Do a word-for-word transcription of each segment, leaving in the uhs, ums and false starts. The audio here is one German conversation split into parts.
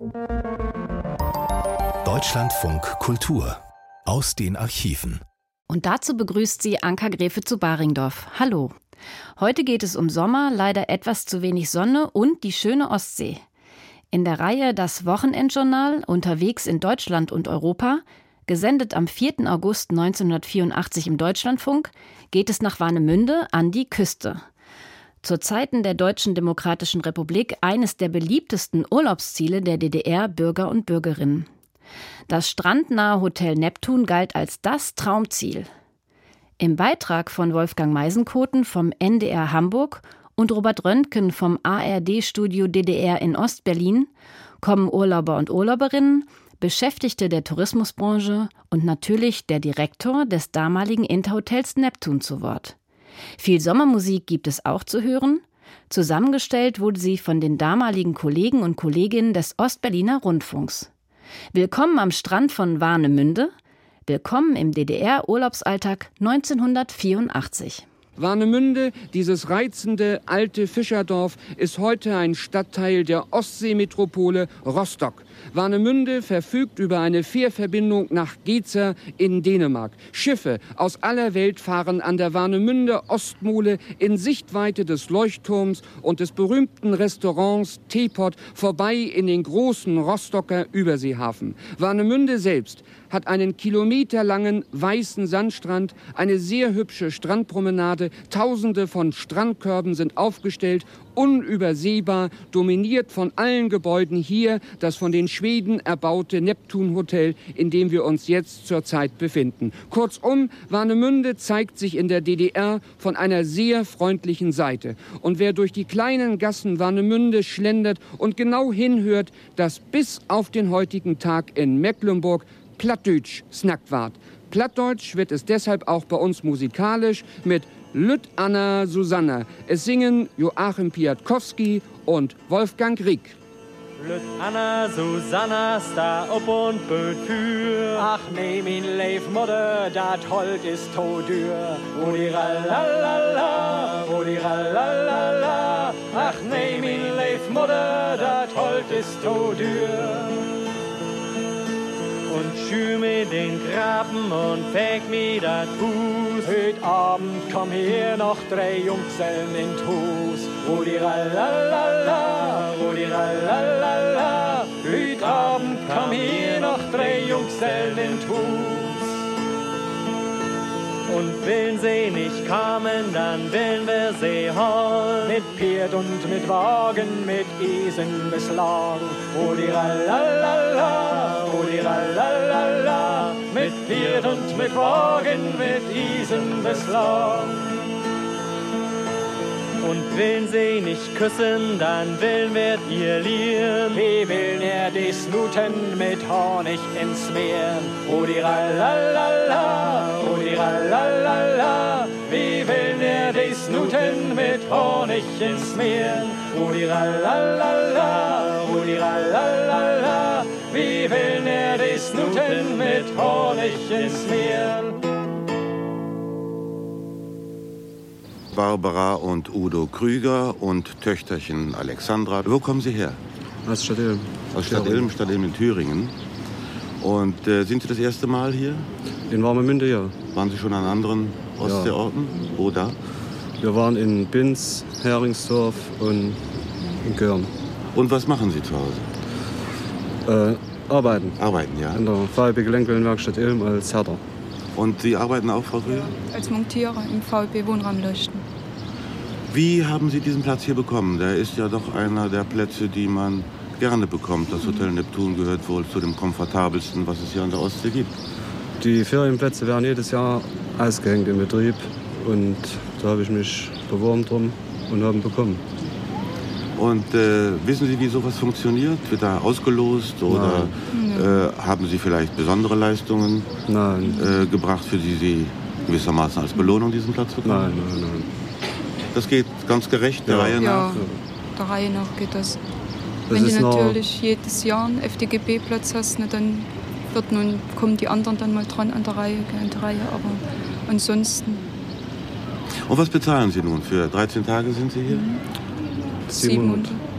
Deutschlandfunk Kultur aus den Archiven. Und dazu begrüßt sie Anka Gräfe zu Baringdorf. Hallo. Heute geht es um Sommer, leider etwas zu wenig Sonne und die schöne Ostsee. In der Reihe Das Wochenendjournal unterwegs in Deutschland und Europa, gesendet am vierten August neunzehnhundertvierundachtzig im Deutschlandfunk, geht es nach Warnemünde an die Küste. Zu Zeiten der Deutschen Demokratischen Republik eines der beliebtesten Urlaubsziele der D D R-Bürger und Bürgerinnen. Das strandnahe Hotel Neptun galt als das Traumziel. Im Beitrag von Wolfgang Meisenkoten vom N D R Hamburg und Robert Röntgen vom A R D-Studio D D R in Ostberlin kommen Urlauber und Urlauberinnen, Beschäftigte der Tourismusbranche und natürlich der Direktor des damaligen Interhotels Neptun zu Wort. Viel Sommermusik gibt es auch zu hören. Zusammengestellt wurde sie von den damaligen Kollegen und Kolleginnen des Ostberliner Rundfunks. Willkommen am Strand von Warnemünde. Willkommen im D D R-Urlaubsalltag neunzehnhundertvierundachtzig. Warnemünde, dieses reizende alte Fischerdorf, ist heute ein Stadtteil der Ostseemetropole Rostock. Warnemünde verfügt über eine Fährverbindung nach Gedser in Dänemark. Schiffe aus aller Welt fahren an der Warnemünde Ostmole in Sichtweite des Leuchtturms und des berühmten Restaurants Teepot vorbei in den großen Rostocker Überseehafen. Warnemünde selbst hat einen kilometerlangen weißen Sandstrand, eine sehr hübsche Strandpromenade, Tausende von Strandkörben sind aufgestellt, unübersehbar, dominiert von allen Gebäuden hier das von den Schweden erbaute Neptun-Hotel, in dem wir uns jetzt zurzeit befinden. Kurzum, Warnemünde zeigt sich in der D D R von einer sehr freundlichen Seite. Und wer durch die kleinen Gassen Warnemünde schlendert und genau hinhört, dass bis auf den heutigen Tag in Mecklenburg Plattdeutsch snackt ward. Plattdeutsch wird es deshalb auch bei uns musikalisch mit Lüt Anna Susanna. Es singen Joachim Piatkowski und Wolfgang Rieck. Lüt Anna Susanna sta op und böt für. Ach nee, min leef Mutter, dat Holt ist to dür. O di ralalala, o di ralalala. Ach nee, min leef Mutter, dat Holt ist to dür. Und schü mir den Graben und feg mir dat Fuß. Heut Abend komm hier noch drei Jungseln in Hus. O di ralalala, o di ralalala. Heut Abend komm hier noch drei Jungseln in Hus. Und wenn sie nicht kamen, dann willen wir sie holen. Mit Pferd und mit Wagen, mit Isen beschlagen. O di ralalala, o di ralalala. Mit Pferd und mit Wagen, mit Isen beschlagen. Und wenn sie nicht küssen, dann willen wir ihr lieren. Wir willen er die Snuten mit Honig ins Meer. O di ralalala, o di ralalala. Wir willen er die Snuten mit Honig ins Meer. O di ralalala, o di ralalala. Wir willen er die Snuten mit Honig ins Meer. Barbara und Udo Krüger und Töchterchen Alexandra. Wo kommen Sie her? Aus Stadt Ilm. Aus Stadt Ilm, Stadt Ilm in Thüringen. Und äh, sind Sie das erste Mal hier? In Warnemünde, ja. Waren Sie schon an anderen Ostseeorten? Ja. Wo da? Wir waren in Binz, Heringsdorf und in Görn. Und was machen Sie zu Hause? Äh, arbeiten. Arbeiten, ja. In der V E B Gelenkwellenwerkstatt Ilm als Härter. Und Sie arbeiten auch, Frau Krüger? Als Montierer im V E B Wohnraumleuchten. Wie haben Sie diesen Platz hier bekommen? Der ist ja doch einer der Plätze, die man gerne bekommt. Das Hotel Neptun gehört wohl zu dem komfortabelsten, was es hier an der Ostsee gibt. Die Ferienplätze werden jedes Jahr ausgehängt im Betrieb. Und da habe ich mich beworben drum und habe ihn bekommen. Und äh, wissen Sie, wie sowas funktioniert? Wird da ausgelost oder äh, haben Sie vielleicht besondere Leistungen nein. Äh, gebracht, für die Sie gewissermaßen als Belohnung diesen Platz bekommen? Nein, nein, nein. Das geht ganz gerecht, der ja. Reihe nach? Ja, der Reihe nach geht das. das Wenn du noch... natürlich jedes Jahr einen F D G B-Platz hast, ne, dann wird nun, kommen die anderen dann mal dran an der Reihe, an der Reihe. Aber ansonsten... Und was bezahlen Sie nun? Für dreizehn Tage sind Sie hier? Mhm. siebenhundert.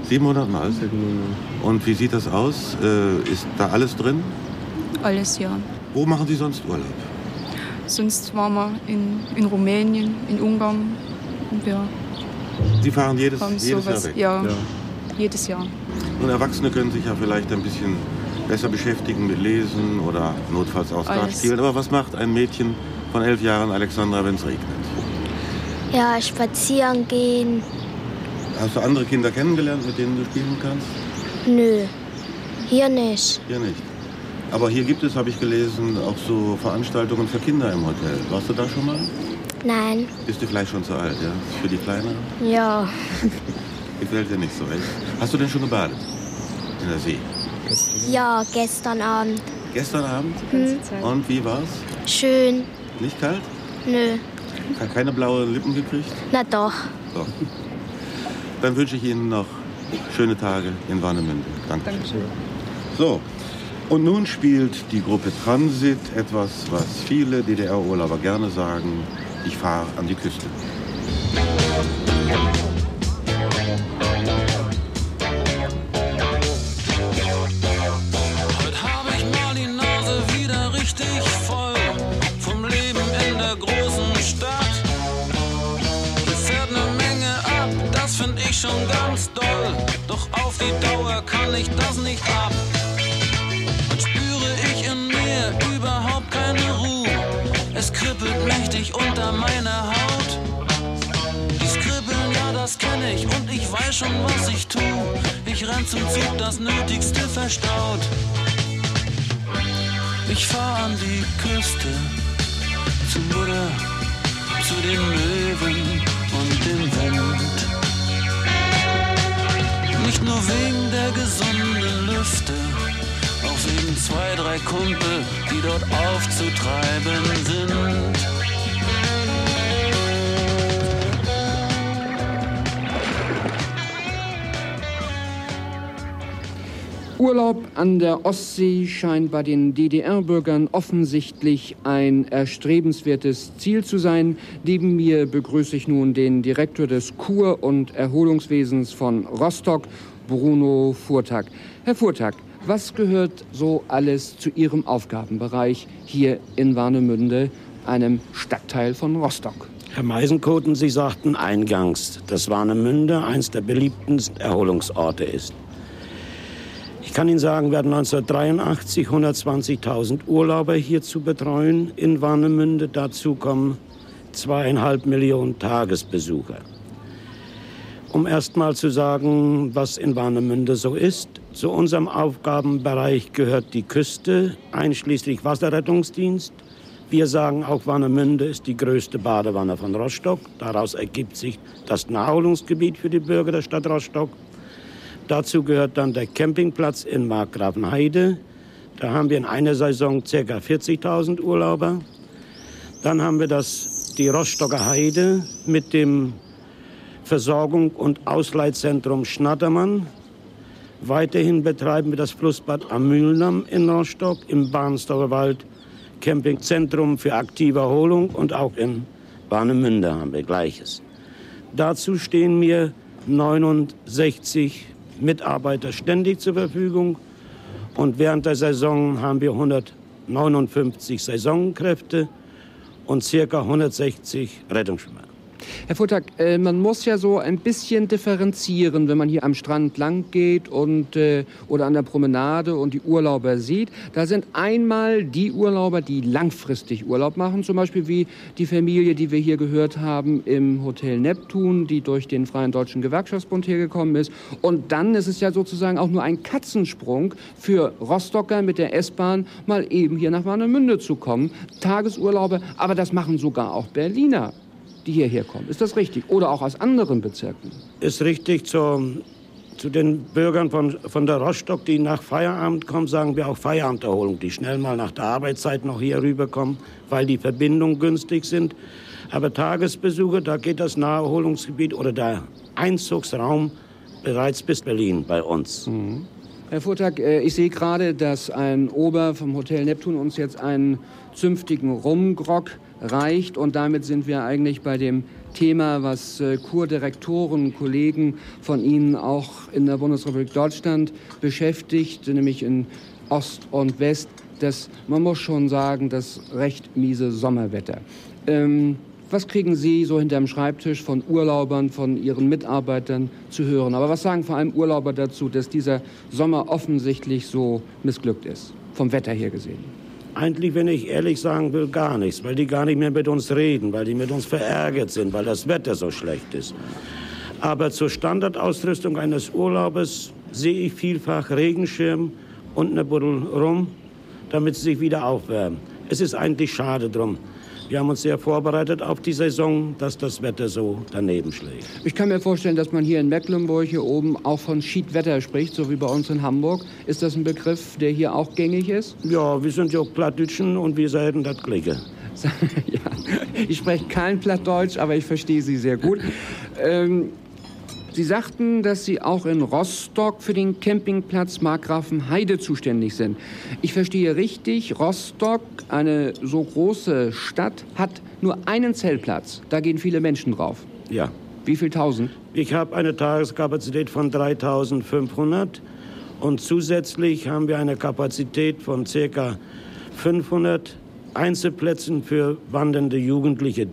siebenhundert Mal? Und wie sieht das aus? Äh, ist da alles drin? Alles, ja. Wo machen Sie sonst Urlaub? Sonst waren wir in, in Rumänien, in Ungarn. Und wir Sie fahren jedes, haben jedes sowas, Jahr weg? Ja, Ja. jedes Jahr. Und Erwachsene können sich ja vielleicht ein bisschen besser beschäftigen mit Lesen oder notfalls auch Skat Alles. spielen. Aber was macht ein Mädchen von elf Jahren, Alexandra, wenn es regnet? Ja, spazieren gehen. Hast du andere Kinder kennengelernt, mit denen du spielen kannst? Nö, hier nicht. Hier nicht. Aber hier gibt es, habe ich gelesen, auch so Veranstaltungen für Kinder im Hotel. Warst du da schon mal? Nein, Bist du vielleicht schon zu alt, ja? Für die Kleineren? ja, Gefällt dir nicht so recht. Hast du denn schon gebadet? In der See? ja, gestern Abend. Gestern Abend? Ganze Zeit. Und wie war's? Schön. Nicht kalt? Nö, Keine blauen Lippen gekriegt? na doch. Doch. Dann wünsche ich Ihnen noch schöne Tage in Warnemünde. Danke. Dankeschön. So, und nun spielt die Gruppe Transit etwas, was viele D D R-Urlauber gerne sagen. Ich fahre an die Küste. Heute habe ich mal die Nase wieder richtig voll vom Leben in der großen Stadt. Hier fährt eine Menge ab, das find ich schon ganz doll. Doch auf die Dauer kann ich das nicht ab. Dann spüre ich in mir überhaupt keine Ruhe. Es kribbelt mächtig unter meiner Haut. Dies Kribbeln, ja, das kenne ich und ich weiß schon, was ich tu. Ich renn zum Zug, das Nötigste verstaut. Ich fahr an die Küste, zu Mutter, zu den Möwen und dem Wind. Nicht nur wegen der gesunden Lüfte, auch wegen zwei, drei Kumpel, die dort aufzutreiben sind. Urlaub an der Ostsee scheint bei den D D R-Bürgern offensichtlich ein erstrebenswertes Ziel zu sein. Neben mir begrüße ich nun den Direktor des Kur- und Erholungswesens von Rostock, Bruno Furtak. Herr Furtak, was gehört so alles zu Ihrem Aufgabenbereich hier in Warnemünde, einem Stadtteil von Rostock? Herr Meisenkoten, Sie sagten eingangs, dass Warnemünde eines der beliebtesten Erholungsorte ist. Ich kann Ihnen sagen, wir hatten neunzehnhundertdreiundachtzig hundertzwanzigtausend Urlauber hier zu betreuen in Warnemünde. Dazu kommen zweieinhalb Millionen Tagesbesucher. Um erst mal zu sagen, was in Warnemünde so ist. Zu unserem Aufgabenbereich gehört die Küste, einschließlich Wasserrettungsdienst. Wir sagen auch, Warnemünde ist die größte Badewanne von Rostock. Daraus ergibt sich das Naherholungsgebiet für die Bürger der Stadt Rostock. Dazu gehört dann der Campingplatz in Markgrafenheide. Da haben wir in einer Saison ca. vierzigtausend Urlauber. Dann haben wir das, die Rostocker Heide mit dem Versorgung- und Ausleihzentrum Schnattermann. Weiterhin betreiben wir das Flussbad am Mühlendamm in Rostock, im Barnsdorfer Wald Campingzentrum für aktive Erholung und auch in Warnemünde haben wir Gleiches. Dazu stehen mir neunundsechzig Mitarbeiter ständig zur Verfügung und während der Saison haben wir hundertneunundfünfzig Saisonkräfte und ca. hundertsechzig Rettungsschwimmer. Herr Furtak, äh, man muss ja so ein bisschen differenzieren, wenn man hier am Strand lang geht und, äh, oder an der Promenade und die Urlauber sieht. Da sind einmal die Urlauber, die langfristig Urlaub machen, zum Beispiel wie die Familie, die wir hier gehört haben im Hotel Neptun, die durch den Freien Deutschen Gewerkschaftsbund hergekommen ist. Und dann ist es ja sozusagen auch nur ein Katzensprung für Rostocker mit der S-Bahn mal eben hier nach Warnemünde zu kommen. Tagesurlaube, aber das machen sogar auch Berliner, die hierher kommen. Ist das richtig? Oder auch aus anderen Bezirken? Ist richtig. Zu, zu den Bürgern von, von der Rostock, die nach Feierabend kommen, sagen wir auch Feierabenderholung, die schnell mal nach der Arbeitszeit noch hier rüberkommen, weil die Verbindungen günstig sind. Aber Tagesbesucher, da geht das Naherholungsgebiet oder der Einzugsraum bereits bis Berlin bei uns. Mhm. Herr Furtak, ich sehe gerade, dass ein Ober vom Hotel Neptun uns jetzt einen zünftigen Rumgrog reicht und damit sind wir eigentlich bei dem Thema, was äh, Kurdirektoren, Kollegen von Ihnen auch in der Bundesrepublik Deutschland beschäftigt, nämlich in Ost und West. Das, man muss schon sagen, das recht miese Sommerwetter. Ähm, was kriegen Sie so hinterm Schreibtisch von Urlaubern, von Ihren Mitarbeitern zu hören? Aber was sagen vor allem Urlauber dazu, dass dieser Sommer offensichtlich so missglückt ist, vom Wetter her gesehen? Eigentlich, wenn ich ehrlich sagen will, gar nichts, weil die gar nicht mehr mit uns reden, weil die mit uns verärgert sind, weil das Wetter so schlecht ist. Aber zur Standardausrüstung eines Urlaubers sehe ich vielfach Regenschirm und eine Buddel rum, damit sie sich wieder aufwärmen. Es ist eigentlich schade drum. Wir haben uns sehr vorbereitet auf die Saison, dass das Wetter so daneben schlägt. Ich kann mir vorstellen, dass man hier in Mecklenburg hier oben auch von Schiedwetter spricht, so wie bei uns in Hamburg. Ist das ein Begriff, der hier auch gängig ist? Ja, wir sind ja auch Plattdütschen und wir sagen das Gleiche. Ja, ich spreche kein Plattdeutsch, aber ich verstehe Sie sehr gut. Ähm, Sie sagten, dass Sie auch in Rostock für den Campingplatz Markgrafenheide zuständig sind. Ich verstehe richtig, Rostock, eine so große Stadt, hat nur einen Zeltplatz. Da gehen viele Menschen drauf. Ja. Wie viel tausend? Ich habe eine Tageskapazität von dreitausendfünfhundert und zusätzlich haben wir eine Kapazität von ca. fünfhundert Einzelplätzen für wandernde Jugendliche.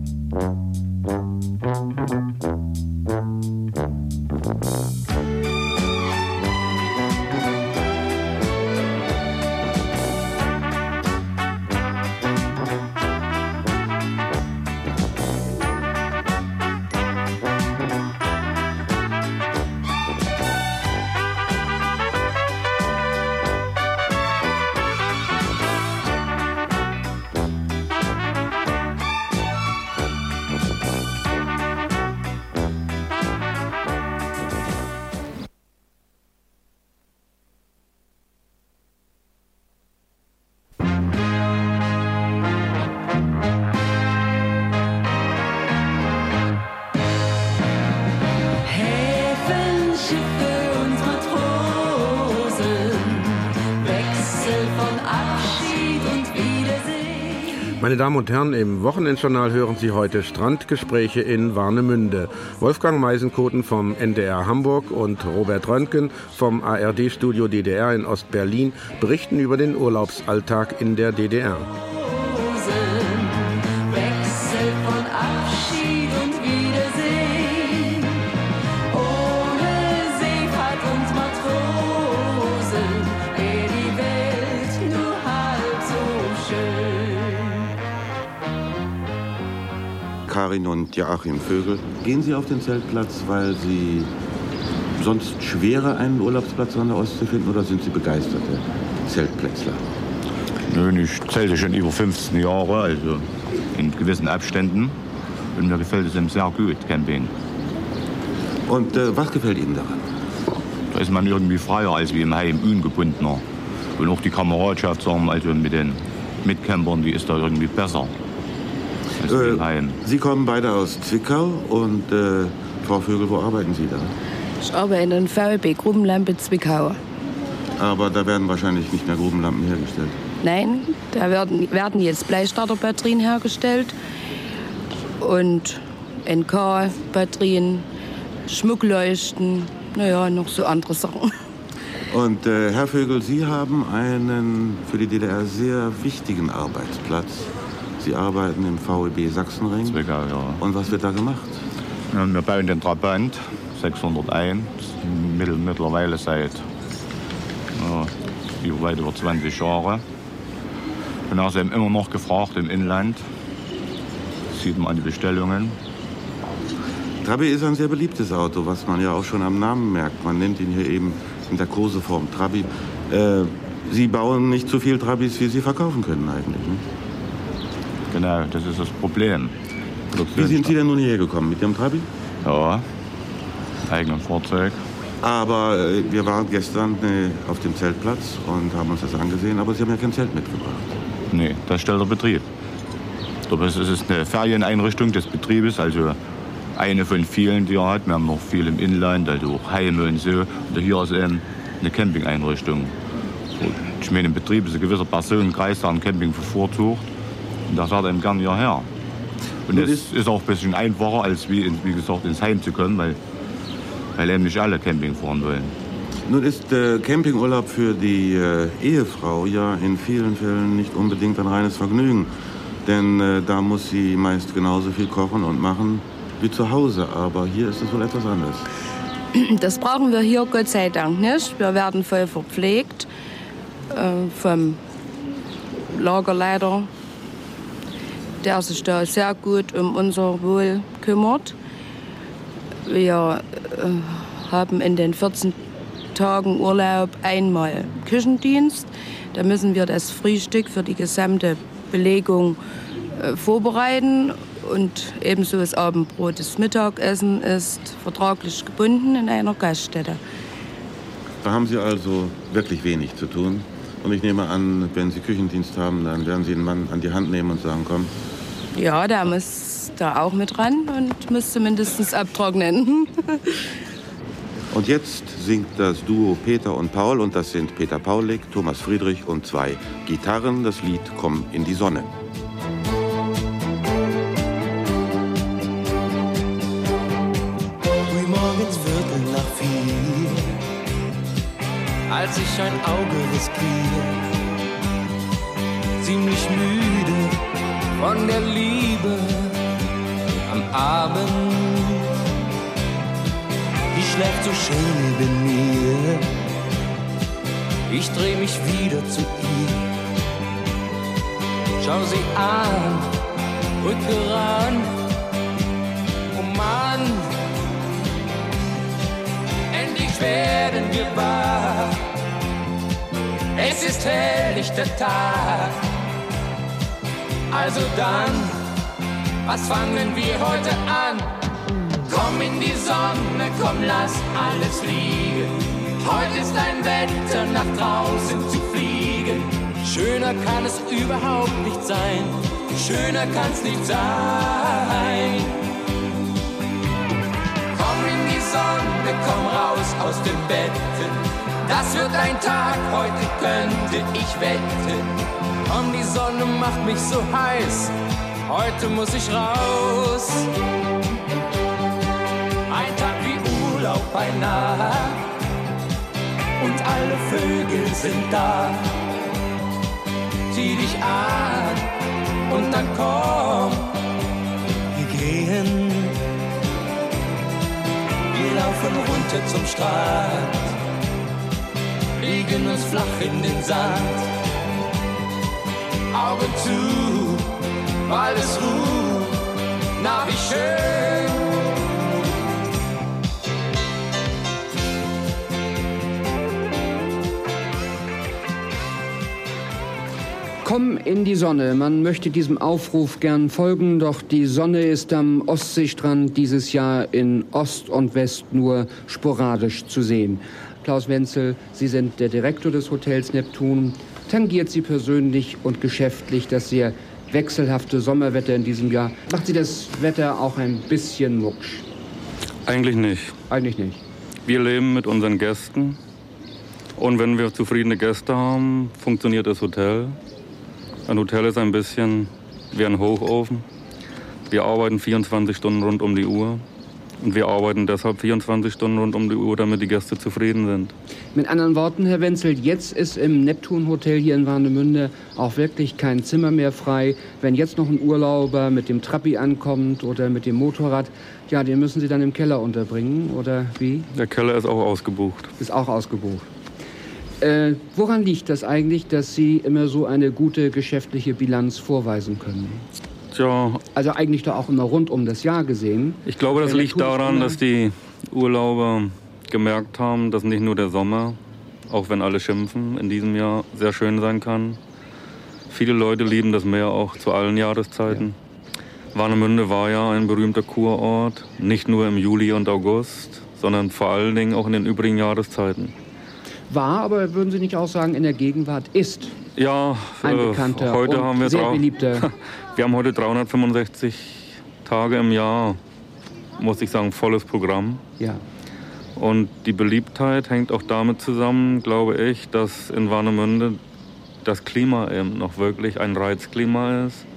Meine Damen und Herren, im Wochenendjournal hören Sie heute Strandgespräche in Warnemünde. Wolfgang Meisenkoten vom N D R Hamburg und Robert Röntgen vom A R D-Studio D D R in Ostberlin berichten über den Urlaubsalltag in der D D R. Karin und Joachim Vögel. Gehen Sie auf den Zeltplatz, weil Sie sonst schwerer einen Urlaubsplatz an der Ostsee finden, oder sind Sie begeisterte Zeltplätzler? Nö, ich zelte schon über fünfzehn Jahre, also in gewissen Abständen. Und mir gefällt es eben sehr gut, Camping. Und äh, was gefällt Ihnen daran? Da ist man irgendwie freier als wie im Heim, ungebundener. Und auch die Kameradschaft, sagen wir, also mit den Mitcampern, die ist da irgendwie besser. Äh, Sie kommen beide aus Zwickau und äh, Frau Vögel, wo arbeiten Sie da? Ich arbeite in der V E B Grubenlampe Zwickau. Aber da werden wahrscheinlich nicht mehr Grubenlampen hergestellt? Nein, da werden, werden jetzt Bleistarterbatterien hergestellt und N K-Batterien, Schmuckleuchten, naja, noch so andere Sachen. Und äh, Herr Vögel, Sie haben einen für die D D R sehr wichtigen Arbeitsplatz. Sie arbeiten im V E B Sachsenring. Zwickau, ja. Und was wird da gemacht? Ja, wir bauen den Trabant sechshunderteins, mittel, mittlerweile seit ja, über weit über zwanzig Jahren. Und er ist eben immer noch gefragt im Inland. Das sieht man an die Bestellungen. Trabi ist ein sehr beliebtes Auto, was man ja auch schon am Namen merkt. Man nennt ihn hier eben in der Koseform Trabi. Äh, Sie bauen nicht so viel Trabis, wie Sie verkaufen können eigentlich, ne? Genau, das ist das Problem. Wie sind Sie denn nun hierher gekommen? Mit Ihrem Trabi? Ja, eigenem Fahrzeug. Aber äh, wir waren gestern äh, auf dem Zeltplatz und haben uns das angesehen, aber Sie haben ja kein Zelt mitgebracht. Nee, das stellt der Betrieb. Es ist eine Ferieneinrichtung des Betriebes, also eine von vielen, die er hat. Wir haben noch viel im Inland, also auch Heime und so. Und hier ist eben eine Campingeinrichtung. Ich meine, im Betrieb ist ein gewisser Personenkreis, der ein Camping bevorzugt. Und da fährt er eben gerne hierher. Und es ist, ist auch ein bisschen einfacher, als wie, wie gesagt ins Heim zu kommen, weil, weil eben nicht alle Camping fahren wollen. Nun ist äh, Campingurlaub für die äh, Ehefrau ja in vielen Fällen nicht unbedingt ein reines Vergnügen. Denn äh, da muss sie meist genauso viel kochen und machen wie zu Hause. Aber hier ist es wohl etwas anders. Das brauchen wir hier Gott sei Dank nicht. Wir werden voll verpflegt äh, vom Lagerleiter, der sich da sehr gut um unser Wohl kümmert. Wir äh, haben in den vierzehn Tagen Urlaub einmal Küchendienst. Da müssen wir das Frühstück für die gesamte Belegung äh, vorbereiten. Und ebenso das Abendbrot. Das Mittagessen ist vertraglich gebunden in einer Gaststätte. Da haben Sie also wirklich wenig zu tun. Und ich nehme an, wenn Sie Küchendienst haben, dann werden Sie einen Mann an die Hand nehmen und sagen, komm. Ja, der muss da auch mit ran und muss zumindest abtrocknen. Und jetzt singt das Duo Peter und Paul, und das sind Peter Paulik, Thomas Friedrich und zwei Gitarren, das Lied Komm in die Sonne. Frühmorgens Viertel nach vier, als ich ein Auge riskiere, ziemlich müde von der Liebe am Abend. Die schläft so schön neben mir, ich dreh mich wieder zu ihr. Schau sie an, rücke ran, oh Mann, endlich werden wir wahr. Es ist helllichter Tag, also dann, was fangen wir heute an? Komm in die Sonne, komm, lass alles fliegen. Heute ist ein Wetter, nach draußen zu fliegen. Schöner kann es überhaupt nicht sein. Schöner kann's nicht sein. Komm in die Sonne, komm raus aus dem Bett. Das wird ein Tag, heute könnte ich wetten. Komm, die Sonne macht mich so heiß. Heute muss ich raus. Ein Tag wie Urlaub beinahe und alle Vögel sind da. Zieh dich an und dann komm, wir gehen. Wir laufen runter zum Strand, legen uns flach in den Sand. Augen zu, weil es ruht, na wie schön. Komm in die Sonne. Man möchte diesem Aufruf gern folgen, doch die Sonne ist am Ostseestrand dieses Jahr in Ost und West nur sporadisch zu sehen. Klaus Wenzel, Sie sind der Direktor des Hotels Neptun. Tangiert Sie persönlich und geschäftlich das sehr wechselhafte Sommerwetter in diesem Jahr? Macht Sie das Wetter auch ein bisschen mucksch? Eigentlich nicht. Eigentlich nicht. Wir leben mit unseren Gästen. Und wenn wir zufriedene Gäste haben, funktioniert das Hotel. Ein Hotel ist ein bisschen wie ein Hochofen. Wir arbeiten vierundzwanzig Stunden rund um die Uhr. Und wir arbeiten deshalb vierundzwanzig Stunden rund um die Uhr, damit die Gäste zufrieden sind. Mit anderen Worten, Herr Wenzel, jetzt ist im Neptun-Hotel hier in Warnemünde auch wirklich kein Zimmer mehr frei. Wenn jetzt noch ein Urlauber mit dem Trabi ankommt oder mit dem Motorrad, ja, den müssen Sie dann im Keller unterbringen, oder wie? Der Keller ist auch ausgebucht. Ist auch ausgebucht. Äh, woran liegt das eigentlich, dass Sie immer so eine gute geschäftliche Bilanz vorweisen können? Tja. Also eigentlich doch auch immer rund um das Jahr gesehen. Ich glaube, das liegt daran, dass die Urlauber gemerkt haben, dass nicht nur der Sommer, auch wenn alle schimpfen, in diesem Jahr sehr schön sein kann. Viele Leute lieben das Meer auch zu allen Jahreszeiten. Ja. Warnemünde war ja ein berühmter Kurort, nicht nur im Juli und August, sondern vor allen Dingen auch in den übrigen Jahreszeiten. War, aber würden Sie nicht auch sagen, in der Gegenwart ist ja, ein äh, bekannter heute und haben wir sehr beliebter. Wir haben heute dreihundertfünfundsechzig Tage im Jahr, muss ich sagen, volles Programm. Ja. Und die Beliebtheit hängt auch damit zusammen, glaube ich, dass in Warnemünde das Klima eben noch wirklich ein Reizklima ist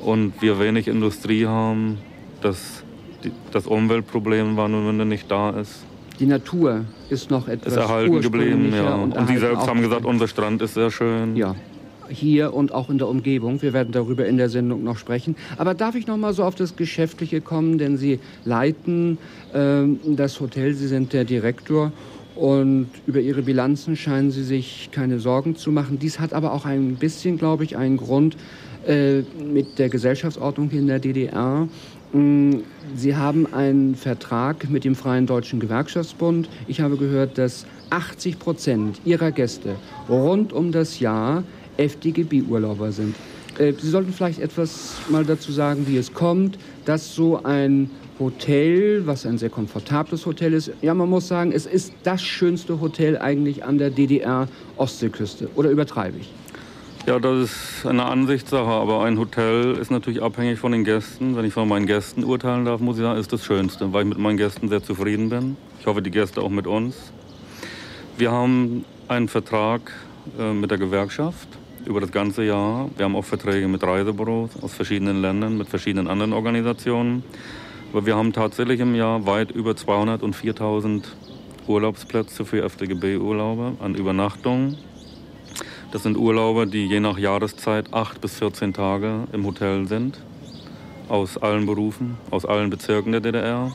und wir wenig Industrie haben, dass die, das Umweltproblem in Warnemünde nicht da ist. Die Natur ist noch etwas ist erhalten geblieben, ja. Und, und Sie selbst haben gesagt, unser Strand ist sehr schön. Ja, hier und auch in der Umgebung. Wir werden darüber in der Sendung noch sprechen. Aber darf ich noch mal so auf das Geschäftliche kommen? Denn Sie leiten äh, das Hotel, Sie sind der Direktor. Und über Ihre Bilanzen scheinen Sie sich keine Sorgen zu machen. Dies hat aber auch ein bisschen, glaube ich, einen Grund äh, mit der Gesellschaftsordnung hier in der D D R. Sie haben einen Vertrag mit dem Freien Deutschen Gewerkschaftsbund. Ich habe gehört, dass achtzig Prozent Ihrer Gäste rund um das Jahr F D G B-Urlauber sind. Sie sollten vielleicht etwas mal dazu sagen, wie es kommt, dass so ein Hotel, was ein sehr komfortables Hotel ist, ja, man muss sagen, es ist das schönste Hotel eigentlich an der D D R-Ostseeküste. Oder übertreibe ich? Ja, das ist eine Ansichtssache, aber ein Hotel ist natürlich abhängig von den Gästen. Wenn ich von meinen Gästen urteilen darf, muss ich sagen, ist das Schönste, weil ich mit meinen Gästen sehr zufrieden bin. Ich hoffe, die Gäste auch mit uns. Wir haben einen Vertrag äh, mit der Gewerkschaft über das ganze Jahr. Wir haben auch Verträge mit Reisebüros aus verschiedenen Ländern, mit verschiedenen anderen Organisationen. Aber wir haben tatsächlich im Jahr weit über zweihundert und viertausend Urlaubsplätze für F D G B-Urlauber an Übernachtungen. Das sind Urlauber, die je nach Jahreszeit acht bis vierzehn Tage im Hotel sind, aus allen Berufen, aus allen Bezirken der D D R.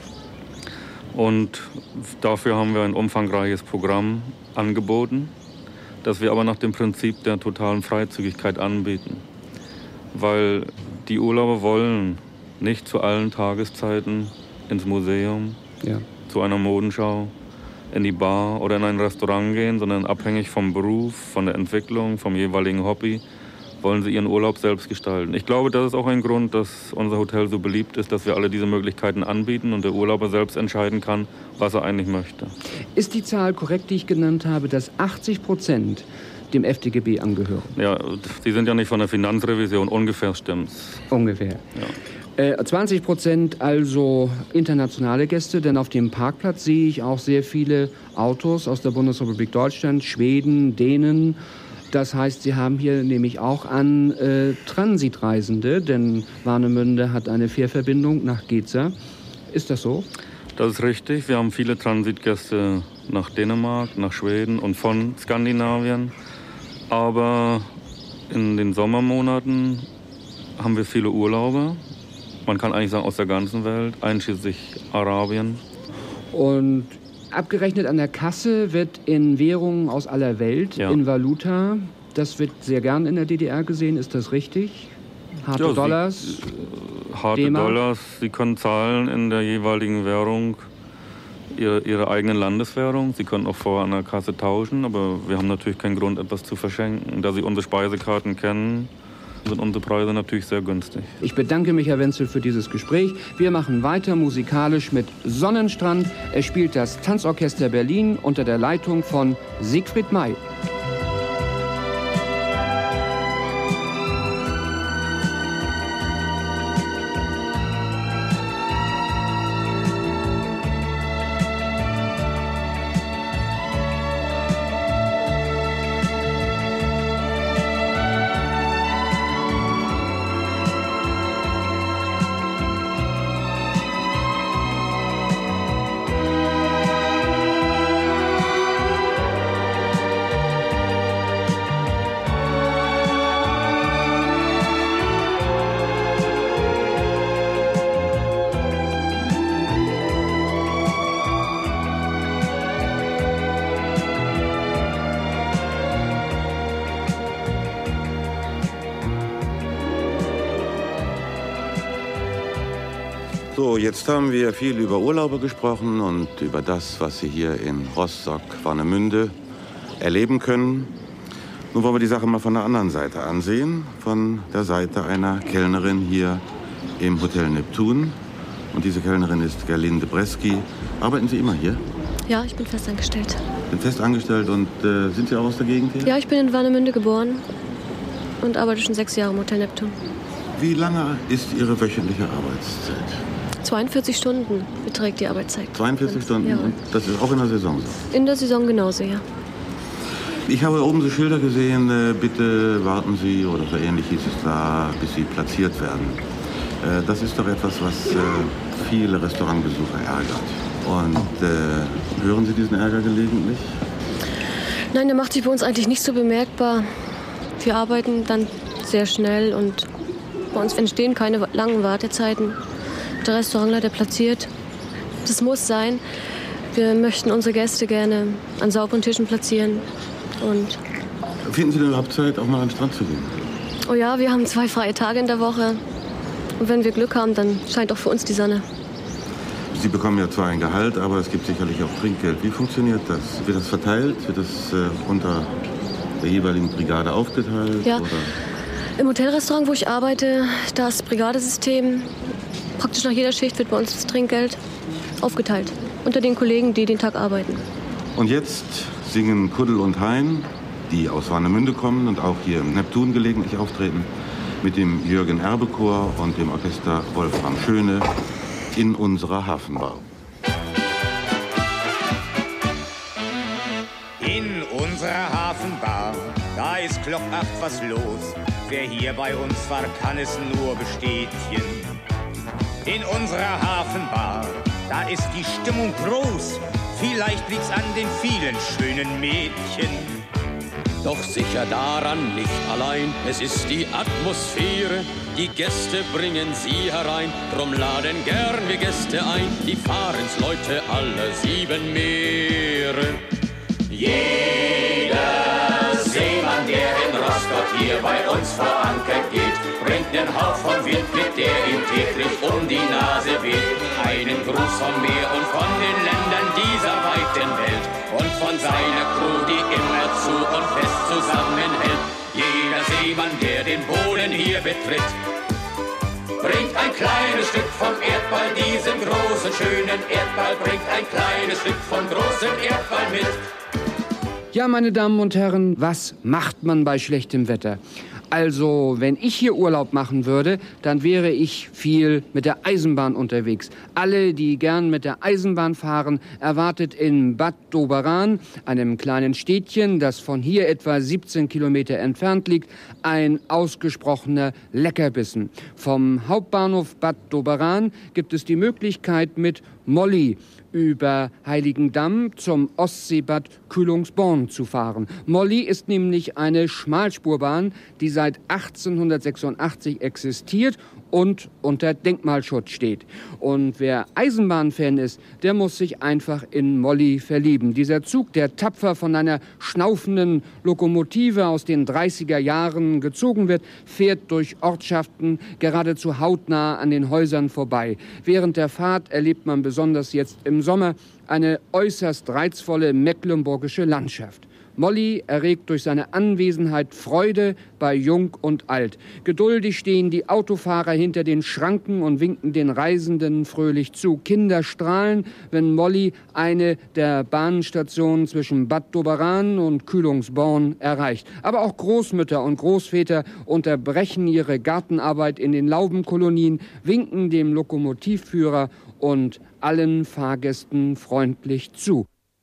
Und dafür haben wir ein umfangreiches Programm angeboten, das wir aber nach dem Prinzip der totalen Freizügigkeit anbieten. Weil die Urlauber wollen nicht zu allen Tageszeiten ins Museum, ja. zu einer Modenschau, in die Bar oder in ein Restaurant gehen, sondern abhängig vom Beruf, von der Entwicklung, vom jeweiligen Hobby, wollen sie ihren Urlaub selbst gestalten. Ich glaube, das ist auch ein Grund, dass unser Hotel so beliebt ist, dass wir alle diese Möglichkeiten anbieten und der Urlauber selbst entscheiden kann, was er eigentlich möchte. Ist die Zahl korrekt, die ich genannt habe, dass achtzig Prozent dem F D G B angehören? Ja, Sie sind ja nicht von der Finanzrevision, ungefähr stimmt's. Ungefähr. Ja. zwanzig Prozent also internationale Gäste, denn auf dem Parkplatz sehe ich auch sehr viele Autos aus der Bundesrepublik Deutschland, Schweden, Dänen. Das heißt, Sie haben hier nämlich auch an äh, Transitreisende, denn Warnemünde hat eine Fährverbindung nach Geza. Ist das so? Das ist richtig. Wir haben viele Transitgäste nach Dänemark, nach Schweden und von Skandinavien. Aber in den Sommermonaten haben wir viele Urlauber. Man kann eigentlich sagen, aus der ganzen Welt, einschließlich Arabien. Und abgerechnet an der Kasse wird in Währungen aus aller Welt, ja. in Valuta. Das wird sehr gern in der D D R gesehen, ist das richtig? Harte ja, Dollars? Sie, äh, harte D-Mark? Dollars. Sie können zahlen in der jeweiligen Währung, ihre, ihre eigenen Landeswährung. Sie können auch vorher an der Kasse tauschen, aber wir haben natürlich keinen Grund, etwas zu verschenken. Da Sie unsere Speisekarten kennen, sind unsere Preise natürlich sehr günstig. Ich bedanke mich, Herr Wenzel, für dieses Gespräch. Wir machen weiter musikalisch mit Sonnenstrand. Er spielt das Tanzorchester Berlin unter der Leitung von Siegfried May. So, jetzt haben wir viel über Urlaube gesprochen und über das, was Sie hier in Rostock, Warnemünde erleben können. Nun wollen wir die Sache mal von der anderen Seite ansehen, von der Seite einer Kellnerin hier im Hotel Neptun. Und diese Kellnerin ist Gerlinde Breski. Arbeiten Sie immer hier? Ja, ich bin festangestellt. Sind festangestellt und äh, sind Sie auch aus der Gegend hier? Ja, ich bin in Warnemünde geboren und arbeite schon sechs Jahre im Hotel Neptun. Wie lange ist Ihre wöchentliche Arbeitszeit? zweiundvierzig Stunden beträgt die Arbeitszeit. zweiundvierzig Stunden? Ja. Und das ist auch in der Saison so? In der Saison genauso, ja. Ich habe oben so Schilder gesehen, äh, bitte warten Sie, oder so ähnlich hieß es da, bis Sie platziert werden. Äh, das ist doch etwas, was äh, viele Restaurantbesucher ärgert. Und äh, hören Sie diesen Ärger gelegentlich? Nein, der macht sich bei uns eigentlich nicht so bemerkbar. Wir arbeiten dann sehr schnell und bei uns entstehen keine langen Wartezeiten. Der Restaurantleiter platziert. Das muss sein. Wir möchten unsere Gäste gerne an sauberen Tischen platzieren. Und finden Sie denn überhaupt Zeit, auch mal an den Strand zu gehen? Oh ja, wir haben zwei freie Tage in der Woche. Und wenn wir Glück haben, dann scheint auch für uns die Sonne. Sie bekommen ja zwar ein Gehalt, aber es gibt sicherlich auch Trinkgeld. Wie funktioniert das? Wird das verteilt? Wird das äh, unter der jeweiligen Brigade aufgeteilt? Ja. Oder? Im Hotelrestaurant, wo ich arbeite, da ist das Brigadesystem. Praktisch nach jeder Schicht wird bei uns das Trinkgeld aufgeteilt. Unter den Kollegen, die den Tag arbeiten. Und jetzt singen Kuddel und Hein, die aus Warnemünde kommen und auch hier im Neptun gelegentlich auftreten, mit dem Jürgen Erbe Chor und dem Orchester Wolfram Schöne in unserer Hafenbar. In unserer Hafenbar, da ist Klock acht was los. Wer hier bei uns war, kann es nur bestätigen. In unserer Hafenbar, da ist die Stimmung groß. Vielleicht liegt's an den vielen schönen Mädchen. Doch sicher daran nicht allein, es ist die Atmosphäre. Die Gäste bringen sie herein, drum laden gern wir Gäste ein. Die Fahrensleute aller sieben Meere. Jeder Seemann, der in Rostock hier bei uns vor Anker geht, bringt den Hauch vom Wind mit, der ihm täglich um die Nase weht. Einen Gruß vom Meer und von den Ländern dieser weiten Welt und von seiner Crew, die immer zu und fest zusammenhält. Jeder Seemann, der den Boden hier betritt, bringt ein kleines Stück vom Erdball, diesen großen, schönen Erdball, bringt ein kleines Stück vom großen Erdball mit. Ja, meine Damen und Herren, was macht man bei schlechtem Wetter? Also, wenn ich hier Urlaub machen würde, dann wäre ich viel mit der Eisenbahn unterwegs. Alle, die gern mit der Eisenbahn fahren, erwartet in Bad Doberan, einem kleinen Städtchen, das von hier etwa siebzehn Kilometer entfernt liegt, ein ausgesprochener Leckerbissen. Vom Hauptbahnhof Bad Doberan gibt es die Möglichkeit, mit Molly über Heiligendamm zum Ostseebad Kühlungsborn zu fahren. Molly ist nämlich eine Schmalspurbahn, die seit achtzehnhundertsechsundachtzig existiert und unter Denkmalschutz steht. Und wer Eisenbahnfan ist, der muss sich einfach in Molly verlieben. Dieser Zug, der tapfer von einer schnaufenden Lokomotive aus den dreißiger Jahren gezogen wird, fährt durch Ortschaften geradezu hautnah an den Häusern vorbei. Während der Fahrt erlebt man besonders jetzt im Sommer eine äußerst reizvolle mecklenburgische Landschaft. Molly erregt durch seine Anwesenheit Freude bei Jung und Alt. Geduldig stehen die Autofahrer hinter den Schranken und winken den Reisenden fröhlich zu. Kinder strahlen, wenn Molly eine der Bahnstationen zwischen Bad Doberan und Kühlungsborn erreicht. Aber auch Großmütter und Großväter unterbrechen ihre Gartenarbeit in den Laubenkolonien, winken dem Lokomotivführer und allen Fahrgästen freundlich zu.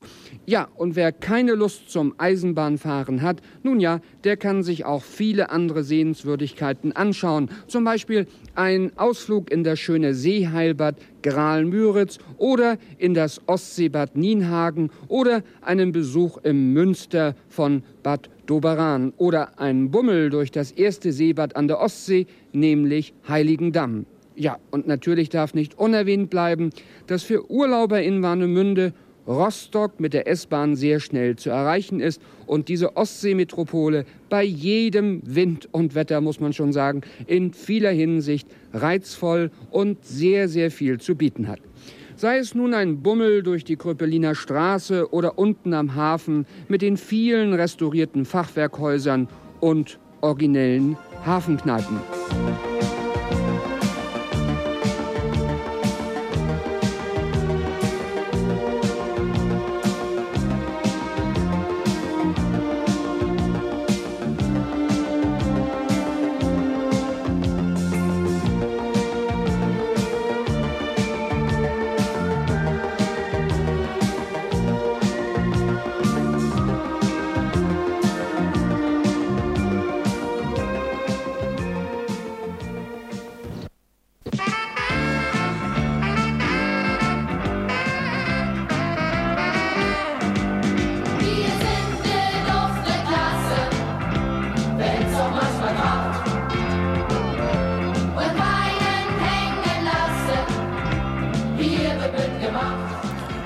Ja, und wer keine Lust zum Eisenbahnfahren hat, nun ja, der kann sich auch viele andere Sehenswürdigkeiten anschauen. Zum Beispiel ein Ausflug in das schöne Seeheilbad Graal-Müritz oder in das Ostseebad Nienhagen oder einen Besuch im Münster von Bad Doberan oder ein Bummel durch das erste Seebad an der Ostsee, nämlich Heiligendamm. Ja, und natürlich darf nicht unerwähnt bleiben, dass für Urlauber in Warnemünde Rostock mit der S-Bahn sehr schnell zu erreichen ist und diese Ostseemetropole bei jedem Wind und Wetter, muss man schon sagen, in vieler Hinsicht reizvoll und sehr, sehr viel zu bieten hat. Sei es nun ein Bummel durch die Kröpeliner Straße oder unten am Hafen mit den vielen restaurierten Fachwerkhäusern und originellen Hafenkneipen.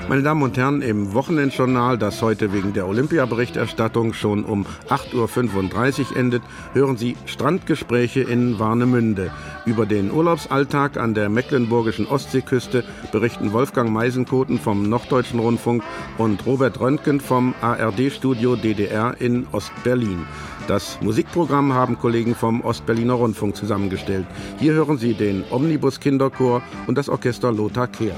Meine Damen und Herren, im Wochenendjournal, das heute wegen der Olympiaberichterstattung schon um acht Uhr fünfunddreißig endet, hören Sie Strandgespräche in Warnemünde. Über den Urlaubsalltag an der mecklenburgischen Ostseeküste berichten Wolfgang Meisenkoten vom Norddeutschen Rundfunk und Robert Röntgen vom A R D-Studio D D R in Ostberlin. Das Musikprogramm haben Kollegen vom Ostberliner Rundfunk zusammengestellt. Hier hören Sie den Omnibus Kinderchor und das Orchester Lothar Kehr.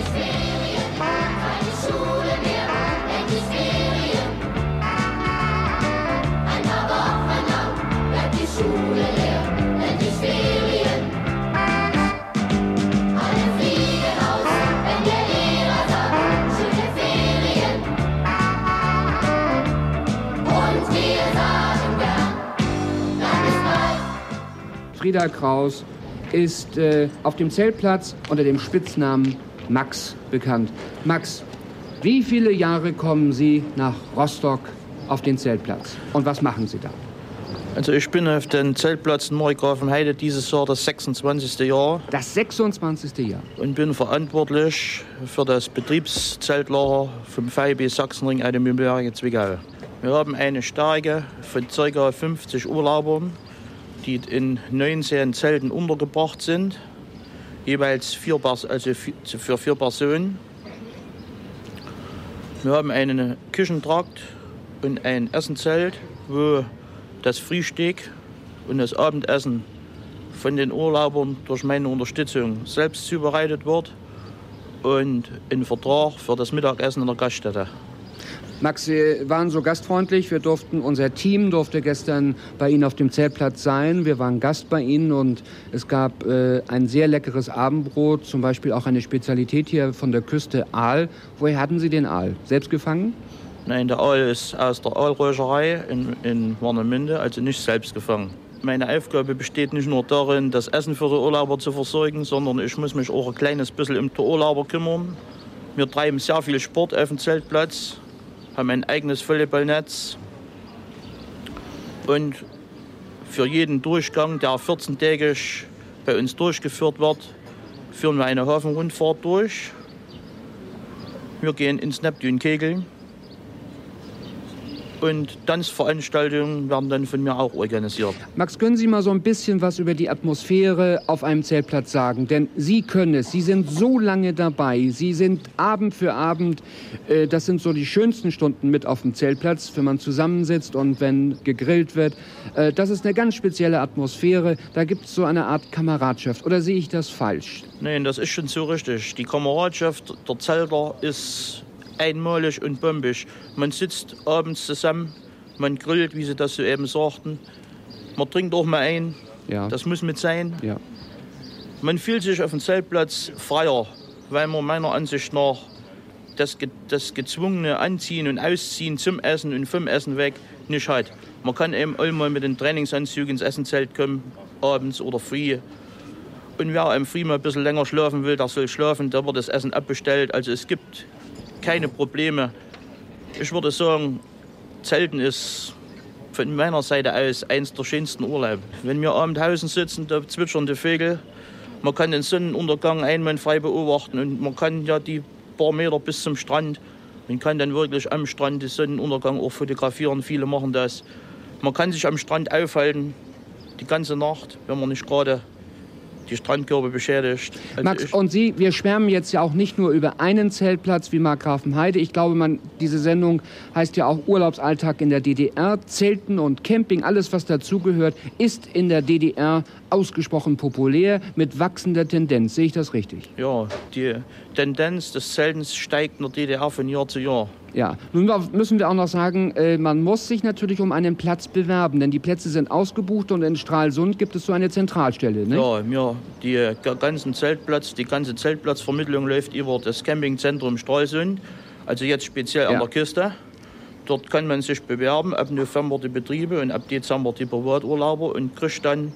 Frieda Kraus ist äh, auf dem Zeltplatz unter dem Spitznamen Max bekannt. Max, wie viele Jahre kommen Sie nach Rostock auf den Zeltplatz und was machen Sie da? Also ich bin auf den Zeltplatz in Markgrafenheide dieses Jahr das sechsundzwanzigste Jahr. Das sechsundzwanzigste Jahr. Und bin verantwortlich für das Betriebszeltlager vom V I B Sachsenring an der Mühlberge Zwickau. Wir haben eine Stärke von ca. fünfzig Urlaubern, die in neunzehn Zelten untergebracht sind, jeweils vier, also für vier Personen. Wir haben einen Küchentrakt und ein Essenzelt, wo das Frühstück und das Abendessen von den Urlaubern durch meine Unterstützung selbst zubereitet wird und ein Vertrag für das Mittagessen in der Gaststätte. Max, Sie waren so gastfreundlich. Wir durften, unser Team durfte gestern bei Ihnen auf dem Zeltplatz sein. Wir waren Gast bei Ihnen und es gab äh, ein sehr leckeres Abendbrot, zum Beispiel auch eine Spezialität hier von der Küste, Aal. Woher hatten Sie den Aal? Selbst gefangen? Nein, der Aal ist aus der Aalräucherei in, in Warnemünde, also nicht selbst gefangen. Meine Aufgabe besteht nicht nur darin, das Essen für die Urlauber zu versorgen, sondern ich muss mich auch ein kleines bisschen um die Urlauber kümmern. Wir treiben sehr viel Sport auf dem Zeltplatz, haben ein eigenes Volleyballnetz und für jeden Durchgang, der vierzehntägig bei uns durchgeführt wird, führen wir eine Hafenrundfahrt durch. Wir gehen ins Neptun kegeln und Tanzveranstaltungen werden dann von mir auch organisiert. Max, können Sie mal so ein bisschen was über die Atmosphäre auf einem Zeltplatz sagen? Denn Sie können es, Sie sind so lange dabei, Sie sind Abend für Abend, äh, das sind so die schönsten Stunden mit auf dem Zeltplatz, wenn man zusammensitzt und wenn gegrillt wird. Äh, das ist eine ganz spezielle Atmosphäre, da gibt es so eine Art Kameradschaft. Oder sehe ich das falsch? Nein, das ist schon so richtig. Die Kameradschaft der Zelter ist einmalig und bombig. Man sitzt abends zusammen, man grillt, wie Sie das soeben sagten. Man trinkt auch mal ein, ja. Das muss mit sein. Ja. Man fühlt sich auf dem Zeltplatz freier, weil man meiner Ansicht nach das, das gezwungene Anziehen und Ausziehen zum Essen und vom Essen weg nicht hat. Man kann eben auch mal mit den Trainingsanzügen ins Essenzelt kommen, abends oder früh. Und wer am Früh mal ein bisschen länger schlafen will, der soll schlafen, da wird das Essen abbestellt. Also es gibt keine Probleme. Ich würde sagen, Zelten ist von meiner Seite aus eins der schönsten Urlaube. Wenn wir abends draußen sitzen, da zwitschern die Vögel. Man kann den Sonnenuntergang einwandfrei beobachten und man kann ja die paar Meter bis zum Strand. Man kann dann wirklich am Strand den Sonnenuntergang auch fotografieren. Viele machen das. Man kann sich am Strand aufhalten, die ganze Nacht, wenn man nicht gerade die Strandkörbe beschädigt. Also Max, und Sie, wir schwärmen jetzt ja auch nicht nur über einen Zeltplatz wie Markgrafenheide. Ich glaube, man, diese Sendung heißt ja auch Urlaubsalltag in der D D R. Zelten und Camping, alles was dazugehört, ist in der D D R ausgesprochen populär mit wachsender Tendenz. Sehe ich das richtig? Ja, die Tendenz des Zeltens steigt in der D D R von Jahr zu Jahr. Ja, nun müssen wir auch noch sagen, man muss sich natürlich um einen Platz bewerben, denn die Plätze sind ausgebucht und in Stralsund gibt es so eine Zentralstelle, nicht? Ja, mir die ganzen Zeltplatz, die ganze Zeltplatzvermittlung läuft über das Campingzentrum Stralsund, also jetzt speziell an ja. der Küste. Dort kann man sich bewerben, ab November die Betriebe und ab Dezember die Privaturlauber und kriegt dann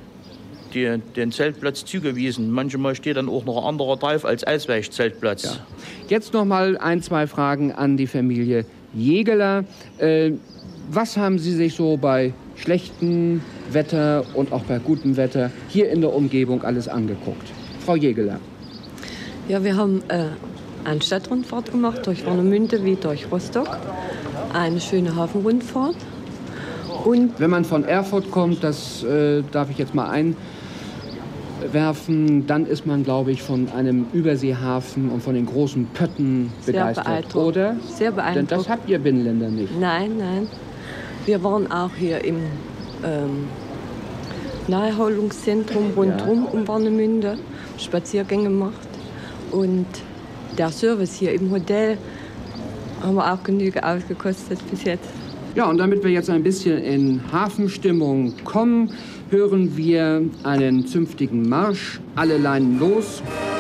die, den Zeltplatz zugewiesen. Manchmal steht dann auch noch ein anderer drauf als Ausweichzeltplatz. Ja. Jetzt noch mal ein, zwei Fragen an die Familie Jägeler. Äh, was haben Sie sich so bei schlechtem Wetter und auch bei gutem Wetter hier in der Umgebung alles angeguckt? Frau Jägeler. Ja, wir haben äh, eine Stadtrundfahrt gemacht, durch Warnemünde wie durch Rostock. Eine schöne Hafenrundfahrt. Und wenn man von Erfurt kommt, das äh, darf ich jetzt mal einwerfen, dann ist man, glaube ich, von einem Überseehafen und von den großen Pötten begeistert, sehr beeindruckend. Oder? Sehr beeindruckend. Denn das habt ihr Binnenländer nicht. Nein, nein. Wir waren auch hier im ähm, Naherholungszentrum rundherum ja. um Warnemünde, Spaziergänge gemacht. Und der Service hier im Hotel haben wir auch genügend ausgekostet bis jetzt. Ja, und damit wir jetzt ein bisschen in Hafenstimmung kommen, hören wir einen zünftigen Marsch, alle Leinen los.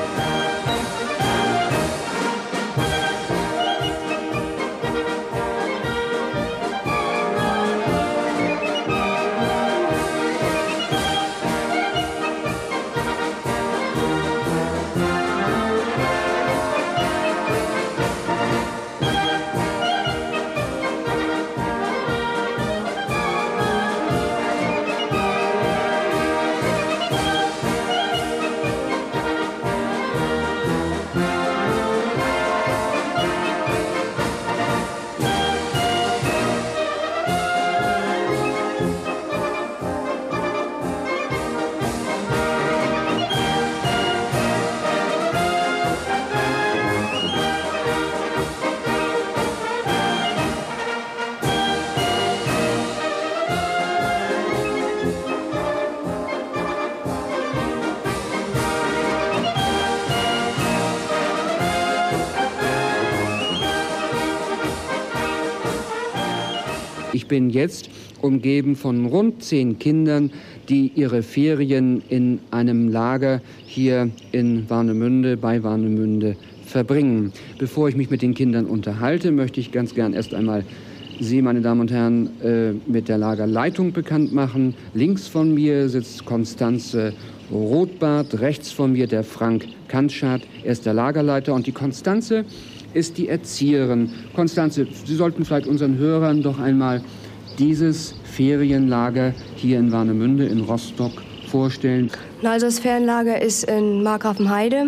Ich bin jetzt umgeben von rund zehn Kindern, die ihre Ferien in einem Lager hier in Warnemünde, bei Warnemünde verbringen. Bevor ich mich mit den Kindern unterhalte, möchte ich ganz gern erst einmal Sie, meine Damen und Herren, mit der Lagerleitung bekannt machen. Links von mir sitzt Konstanze Rothbart, rechts von mir der Frank Kantschat. Er ist der Lagerleiter und die Konstanze ist die Erzieherin. Konstanze, Sie sollten vielleicht unseren Hörern doch einmal dieses Ferienlager hier in Warnemünde in Rostock vorstellen. Also das Ferienlager ist in Markgrafenheide.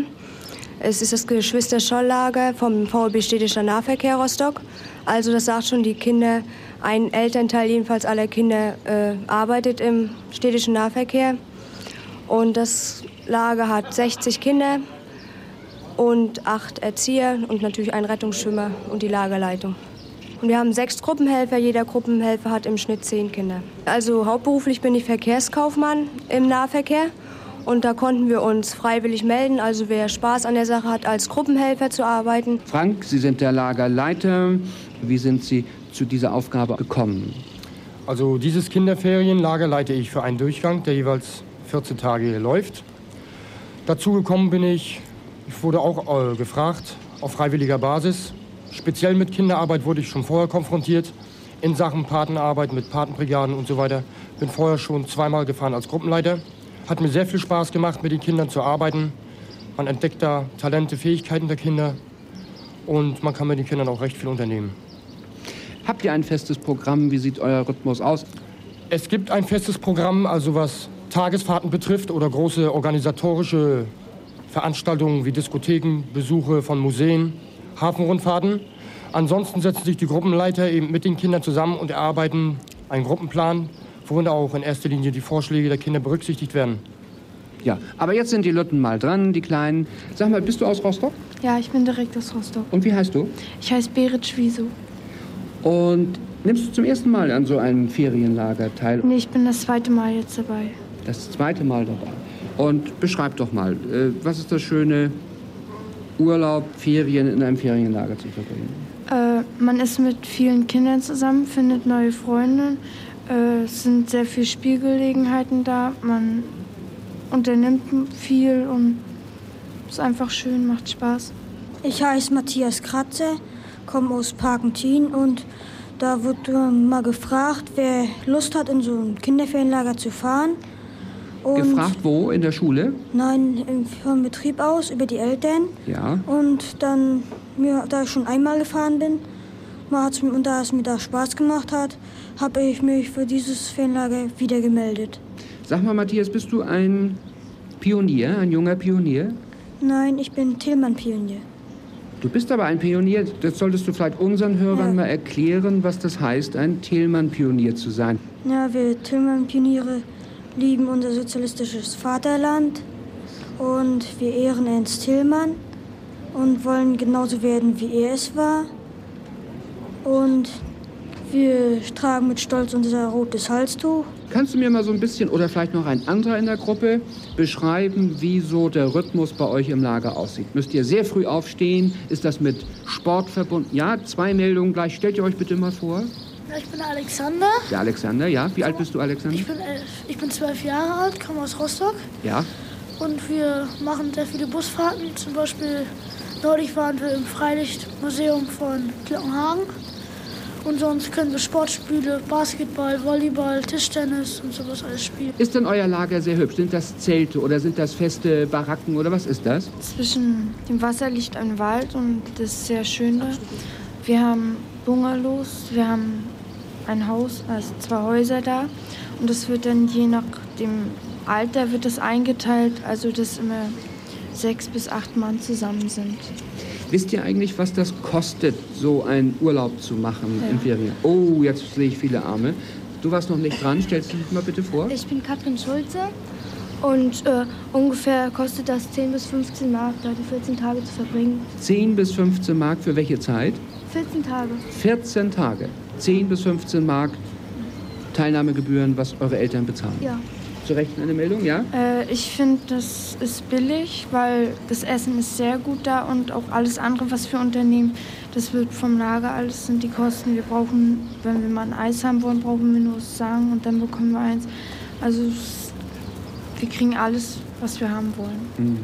Es ist das Geschwister-Scholl-Lager vom V B Städtischer Nahverkehr Rostock. Also das sagt schon, die Kinder, ein Elternteil jedenfalls aller Kinder äh, arbeitet im städtischen Nahverkehr. Und das Lager hat sechzig Kinder und acht Erzieher und natürlich einen Rettungsschwimmer und die Lagerleitung. Und wir haben sechs Gruppenhelfer, jeder Gruppenhelfer hat im Schnitt zehn Kinder. Also hauptberuflich bin ich Verkehrskaufmann im Nahverkehr und da konnten wir uns freiwillig melden. Also wer Spaß an der Sache hat, als Gruppenhelfer zu arbeiten. Frank, Sie sind der Lagerleiter. Wie sind Sie zu dieser Aufgabe gekommen? Also dieses Kinderferienlager leite ich für einen Durchgang, der jeweils vierzehn Tage hier läuft. Dazu gekommen bin ich, ich wurde auch äh, gefragt, auf freiwilliger Basis. Speziell mit Kinderarbeit wurde ich schon vorher konfrontiert, in Sachen Patenarbeit mit Patenbrigaden und so weiter. Bin vorher schon zweimal gefahren als Gruppenleiter. Hat mir sehr viel Spaß gemacht, mit den Kindern zu arbeiten. Man entdeckt da Talente, Fähigkeiten der Kinder und man kann mit den Kindern auch recht viel unternehmen. Habt ihr ein festes Programm? Wie sieht euer Rhythmus aus? Es gibt ein festes Programm, also was Tagesfahrten betrifft oder große organisatorische Veranstaltungen wie Diskotheken, Besuche von Museen, Hafenrundfahrten. Ansonsten setzen sich die Gruppenleiter eben mit den Kindern zusammen und erarbeiten einen Gruppenplan, worin auch in erster Linie die Vorschläge der Kinder berücksichtigt werden. Ja, aber jetzt sind die Lütten mal dran, die Kleinen. Sag mal, bist du aus Rostock? Ja, ich bin direkt aus Rostock. Und wie heißt du? Ich heiße Berit Schwieso. Und nimmst du zum ersten Mal an so einem Ferienlager teil? Nee, ich bin das zweite Mal jetzt dabei. Das zweite Mal dabei. Und beschreib doch mal, äh, was ist das Schöne, Urlaub, Ferien in einem Ferienlager zu verbringen? Äh, man ist mit vielen Kindern zusammen, findet neue Freunde. Äh, es sind sehr viele Spielgelegenheiten da. Man unternimmt viel und ist einfach schön, macht Spaß. Ich heiße Matthias Kratze, komme aus Parkentin und da wird mal gefragt, wer Lust hat, in so ein Kinderferienlager zu fahren. Und gefragt wo? In der Schule? Nein, vom Betrieb aus, über die Eltern. Ja. Und dann, mir, da ich schon einmal gefahren bin, und da es mir da Spaß gemacht hat, habe ich mich für dieses Ferienlager wieder gemeldet. Sag mal, Matthias, bist du ein Pionier, ein junger Pionier? Nein, ich bin Tillmann-Pionier. Du bist aber ein Pionier. Das solltest du vielleicht unseren Hörern Ja. mal erklären, was das heißt, ein Thälmann-Pionier zu sein. Ja, wir Thälmann-Pioniere lieben unser sozialistisches Vaterland und wir ehren Ernst Thälmann und wollen genauso werden, wie er es war. Und wir tragen mit Stolz unser rotes Halstuch. Kannst du mir mal so ein bisschen, oder vielleicht noch ein anderer in der Gruppe, beschreiben, wie so der Rhythmus bei euch im Lager aussieht? Müsst ihr sehr früh aufstehen? Ist das mit Sport verbunden? Ja, zwei Meldungen gleich. Stellt ihr euch bitte mal vor. Ja, ich bin Alexander. Der Alexander, ja. Wie alt bist du, Alexander? Ich bin, elf, ich bin zwölf Jahre alt, komme aus Rostock. Ja. Und wir machen sehr viele Busfahrten. Zum Beispiel neulich waren wir im Freilichtmuseum von Glockenhagen. Und sonst können wir Sportspiele, Basketball, Volleyball, Tischtennis und sowas alles spielen. Ist denn euer Lager sehr hübsch? Sind das Zelte oder sind das feste Baracken oder was ist das? Zwischen dem Wasser liegt ein Wald und das ist sehr schön da. Wir haben Bungalows, wir haben ein Haus, also zwei Häuser da. Und das wird dann je nach dem Alter wird das eingeteilt, also dass immer sechs bis acht Mann zusammen sind. Wisst ihr eigentlich, was das kostet, so einen Urlaub zu machen Ja. in Ferien? Oh, jetzt sehe ich viele Arme. Du warst noch nicht dran. Stellst du dich mal bitte vor? Ich bin Katrin Schulze und äh, ungefähr kostet das zehn bis fünfzehn Mark, da die vierzehn Tage zu verbringen. zehn bis fünfzehn Mark für welche Zeit? vierzehn Tage. vierzehn Tage. zehn bis fünfzehn Mark Teilnahmegebühren, was eure Eltern bezahlen. Ja. Zu Recht eine Meldung, ja? Äh, ich finde, das ist billig, weil das Essen ist sehr gut da und auch alles andere, was wir unternehmen, das wird vom Lager, alles sind die Kosten. Wir brauchen, wenn wir mal ein Eis haben wollen, brauchen wir nur sagen und dann bekommen wir eins. Also es, wir kriegen alles, was wir haben wollen. Mhm.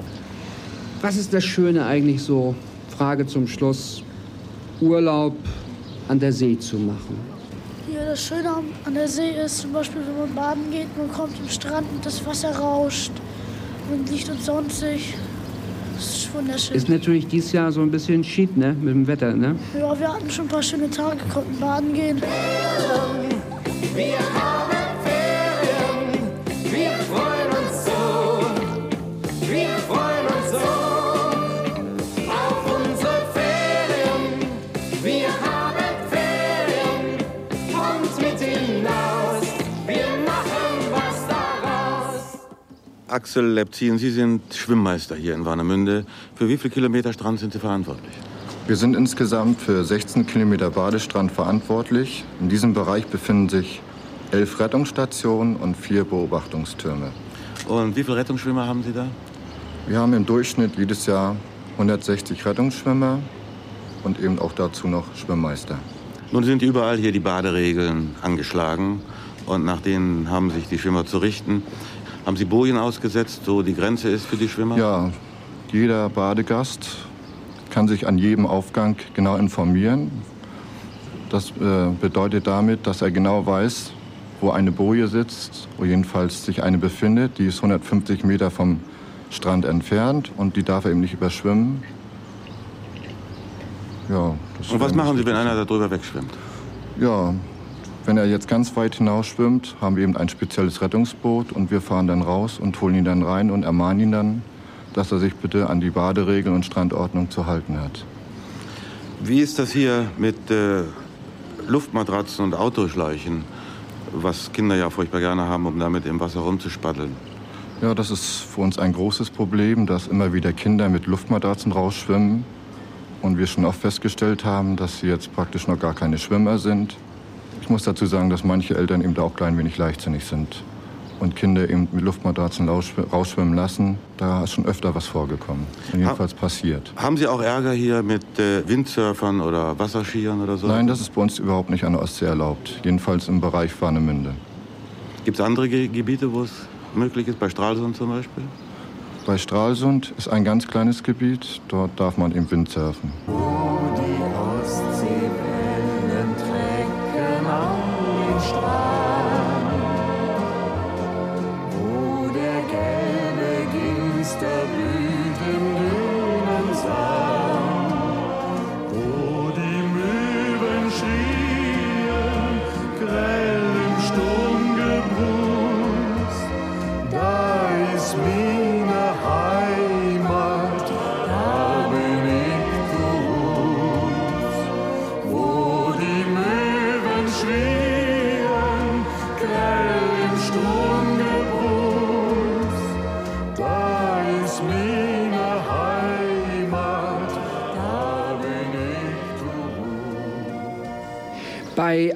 Was ist das Schöne eigentlich so, Frage zum Schluss, Urlaub an der See zu machen? Hier das Schöne an der See ist zum Beispiel, wenn man baden geht, man kommt am Strand und das Wasser rauscht und liegt und sonnt sich. Das ist wunderschön. Ist natürlich dieses Jahr so ein bisschen Schied, ne, mit dem Wetter, ne? Ja, wir hatten schon ein paar schöne Tage, konnten baden gehen. Wir haben Ferien, wir freuen uns so, wir freuen uns so auf unsere Ferien. Wir haben Ferien und mit hinaus, wir machen was daraus. Axel Lepzin, Sie sind Schwimmmeister hier in Warnemünde. Für wie viele Kilometer Strand sind Sie verantwortlich? Wir sind insgesamt für sechzehn Kilometer Badestrand verantwortlich. In diesem Bereich befinden sich elf Rettungsstationen und vier Beobachtungstürme. Und wie viele Rettungsschwimmer haben Sie da? Wir haben im Durchschnitt jedes Jahr hundertsechzig Rettungsschwimmer und eben auch dazu noch Schwimmmeister. Nun sind überall hier die Baderegeln angeschlagen und nach denen haben sich die Schwimmer zu richten. Haben Sie Bojen ausgesetzt, so die Grenze ist für die Schwimmer? Ja, jeder Badegast kann sich an jedem Aufgang genau informieren. Das äh, bedeutet damit, dass er genau weiß, wo eine Boje sitzt, wo jedenfalls sich eine befindet. Die ist hundertfünfzig Meter vom Strand entfernt und die darf er eben nicht überschwimmen. Ja, das und was ist machen Sie, wenn einer da drüber wegschwimmt? Ja, wenn er jetzt ganz weit hinaus schwimmt, haben wir eben ein spezielles Rettungsboot und wir fahren dann raus und holen ihn dann rein und ermahnen ihn dann, dass er sich bitte an die Baderegeln und Strandordnung zu halten hat. Wie ist das hier mit äh, Luftmatratzen und Autoschläuchen, was Kinder ja furchtbar gerne haben, um damit im Wasser rumzuspaddeln? Ja, das ist für uns ein großes Problem, dass immer wieder Kinder mit Luftmatratzen rausschwimmen und wir schon oft festgestellt haben, dass sie jetzt praktisch noch gar keine Schwimmer sind. Ich muss dazu sagen, dass manche Eltern eben da auch klein wenig leichtsinnig sind und Kinder eben mit Luftmatratzen rausschwimmen lassen. Da ist schon öfter was vorgekommen und jedenfalls ha passiert. Haben Sie auch Ärger hier mit äh, Windsurfern oder Wasserskiern oder so? Nein, das ist bei uns überhaupt nicht an der Ostsee erlaubt. Jedenfalls im Bereich Warnemünde. Gibt es andere Ge Gebiete, wo es möglich ist, bei Stralsund zum Beispiel? Bei Stralsund ist ein ganz kleines Gebiet. Dort darf man eben Windsurfen. Die Ostseewellen trecken an den Strand, wo der gelbe Ginster blüht im grünen Sand, wo die Möwen schrien, grell im Sturmgebrüß. Da ist meine Heimat, da bin ich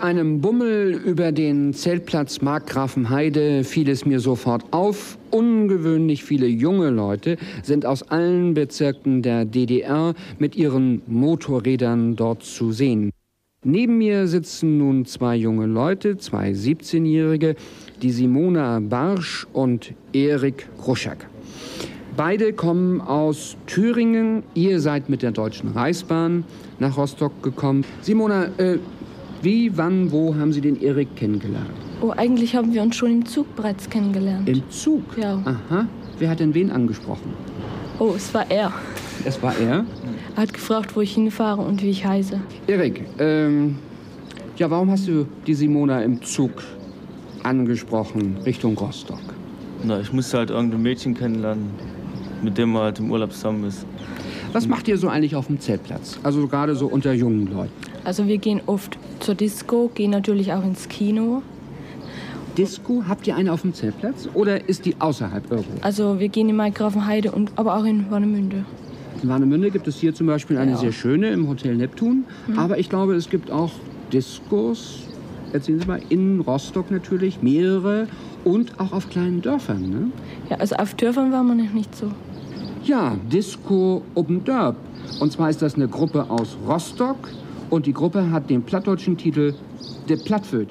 Bei einem Bummel über den Zeltplatz Markgrafenheide fiel es mir sofort auf, ungewöhnlich viele junge Leute sind aus allen Bezirken der D D R mit ihren Motorrädern dort zu sehen. Neben mir sitzen nun zwei junge Leute, zwei siebzehnjährige, die Simona Barsch und Erik Ruschak. Beide kommen aus Thüringen. Ihr seid mit der Deutschen Reichsbahn nach Rostock gekommen. Simona, äh, wie, wann, wo haben Sie den Erik kennengelernt? Oh, eigentlich haben wir uns schon im Zug bereits kennengelernt. Im Zug? Ja. Aha. Wer hat denn wen angesprochen? Oh, es war er. Es war er? Er hat gefragt, wo ich hinfahre und wie ich heiße. Erik, ähm, ja, warum hast du die Simona im Zug angesprochen Richtung Rostock? Na, ich musste halt irgendein Mädchen kennenlernen, mit dem man halt im Urlaub zusammen ist. Was macht ihr so eigentlich auf dem Zeltplatz? Also gerade so unter jungen Leuten? Also wir gehen oft zur Disco, gehen natürlich auch ins Kino. Disco, habt ihr eine auf dem Zeltplatz oder ist die außerhalb irgendwo? Also wir gehen in Markgrafenheide und aber auch in Warnemünde. In Warnemünde gibt es hier zum Beispiel eine ja. sehr schöne im Hotel Neptun. Hm. Aber ich glaube, es gibt auch Discos, erzählen Sie mal, in Rostock natürlich, mehrere und auch auf kleinen Dörfern, ne? Ja, also auf Dörfern waren wir noch nicht so. Ja, Disco Open Dörp. Und zwar ist das eine Gruppe aus Rostock und die Gruppe hat den plattdeutschen Titel De Plattföt.